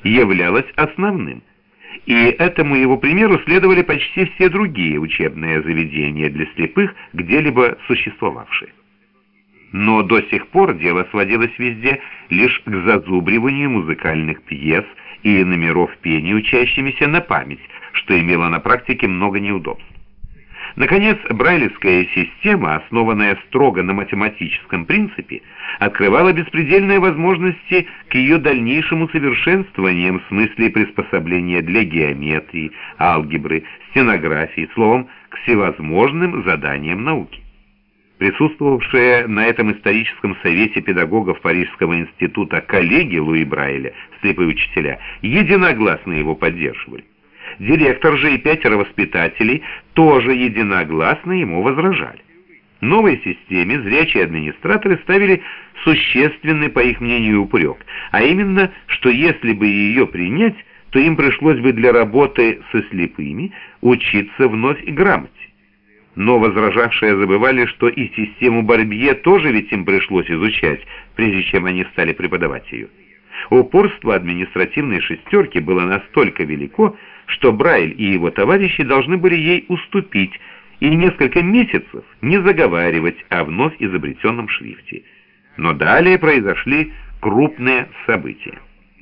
являлось основным. И этому его примеру следовали почти все другие учебные заведения для слепых, где-либо существовавшие. Но до сих пор дело сводилось везде лишь к зазубриванию музыкальных пьес и номеров пения учащимися на память, что имело на практике много неудобств. Наконец, брайлевская система, основанная строго на математическом принципе, открывала беспредельные возможности к ее дальнейшему совершенствованию в смысле приспособления для геометрии, алгебры, стенографии, словом, к всевозможным заданиям науки. Присутствовавшие на этом историческом совете педагогов Парижского института коллеги Луи Брайля, слепые учителя, единогласно его поддерживали. Директор же и 5 воспитателей тоже единогласно ему возражали. Новой системе зрячие администраторы ставили существенный, по их мнению, упрек, а именно, что если бы ее принять, то им пришлось бы для работы со слепыми учиться вновь и грамоте. Но возражавшие забывали, что и систему Барбье тоже ведь им пришлось изучать, прежде чем они стали преподавать ее. Упорство административной шестерки было настолько велико, что Брайль и его товарищи должны были ей уступить и несколько месяцев не заговаривать о вновь изобретенном шрифте. Но далее произошли крупные события.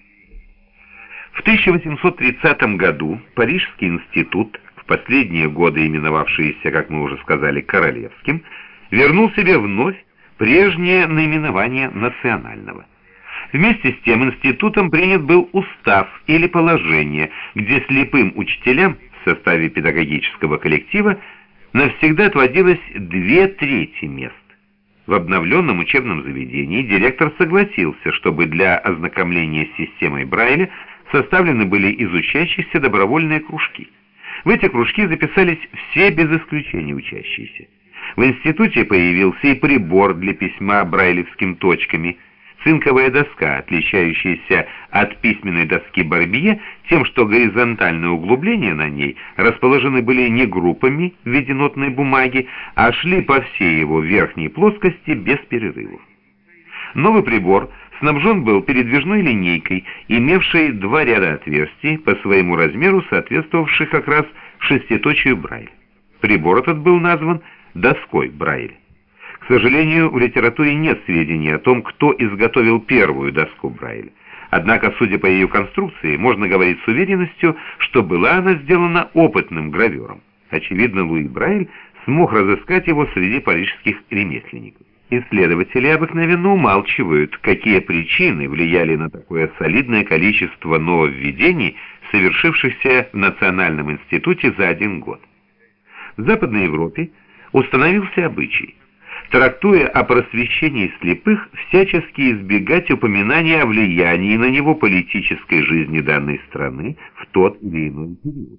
В 1830 году Парижский институт, в последние годы именовавшийся, как мы уже сказали, Королевским, вернул себе вновь прежнее наименование национального. Вместе с тем институтом принят был устав или положение, где слепым учителям в составе педагогического коллектива навсегда отводилось 2/3 мест. В обновленном учебном заведении директор согласился, чтобы для ознакомления с системой Брайля составлены были из учащихся добровольные кружки. В эти кружки записались все без исключения учащиеся. В институте появился и прибор для письма брайлевскими точками, цинковая доска, отличающаяся от письменной доски Барбье тем, что горизонтальные углубления на ней расположены были не группами в виде нотной бумаги, а шли по всей его верхней плоскости без перерывов. Новый прибор снабжен был передвижной линейкой, имевшей 2 ряда отверстий, по своему размеру соответствовавших как раз шеститочию Брайля. Прибор этот был назван доской Брайля. К сожалению, в литературе нет сведений о том, кто изготовил первую доску Брайля. Однако, судя по ее конструкции, можно говорить с уверенностью, что была она сделана опытным гравером. Очевидно, Луи Брайль смог разыскать его среди парижских ремесленников. Исследователи обыкновенно умалчивают, какие причины влияли на такое солидное количество нововведений, совершившихся в Национальном институте за 1 год. В Западной Европе установился обычай, трактуя о просвещении слепых, всячески избегать упоминания о влиянии на него политической жизни данной страны в тот или иной период.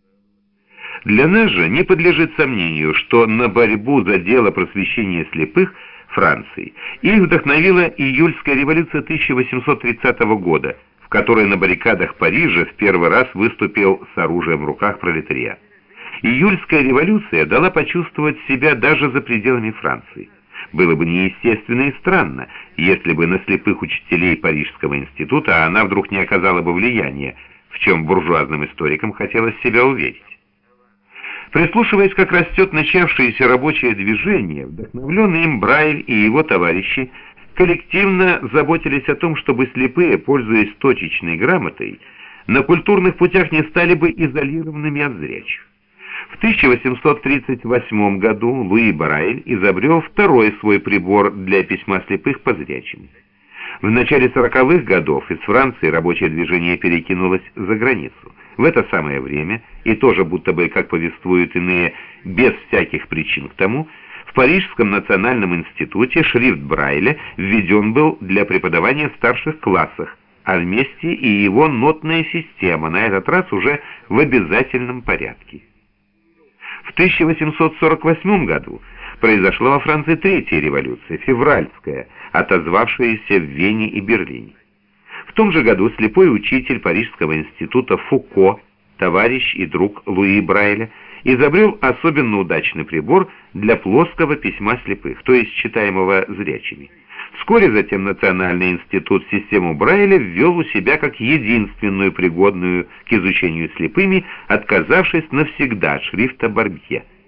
Для нас же не подлежит сомнению, что на борьбу за дело просвещения слепых Франции их вдохновила июльская революция 1830 года, в которой на баррикадах Парижа в первый раз выступил с оружием в руках пролетариат. Июльская революция дала почувствовать себя даже за пределами Франции. Было бы неестественно и странно, если бы на слепых учителей Парижского института она вдруг не оказала бы влияния, в чем буржуазным историкам хотелось себя уверить. Прислушиваясь, как растет начавшееся рабочее движение, вдохновленный им Брайль и его товарищи коллективно заботились о том, чтобы слепые, пользуясь точечной грамотой, на культурных путях не стали бы изолированными от зрячих. В 1838 году Луи Брайль изобрел второй свой прибор для письма слепых по зрячим. В начале 40-х годов из Франции рабочее движение перекинулось за границу. В это самое время, и тоже будто бы, как повествуют иные, без всяких причин к тому, в Парижском национальном институте шрифт Брайля введен был для преподавания в старших классах, а вместе и его нотная система, на этот раз уже в обязательном порядке. В 1848 году произошла во Франции третья революция, февральская, отозвавшаяся в Вене и Берлине. В том же году слепой учитель Парижского института Фуко, товарищ и друг Луи Брайля, изобрел особенно удачный прибор для плоского письма слепых, то есть читаемого зрячими. Вскоре затем Национальный институт систему Брайля ввел у себя как единственную пригодную к изучению слепыми, отказавшись навсегда от шрифта Барбье.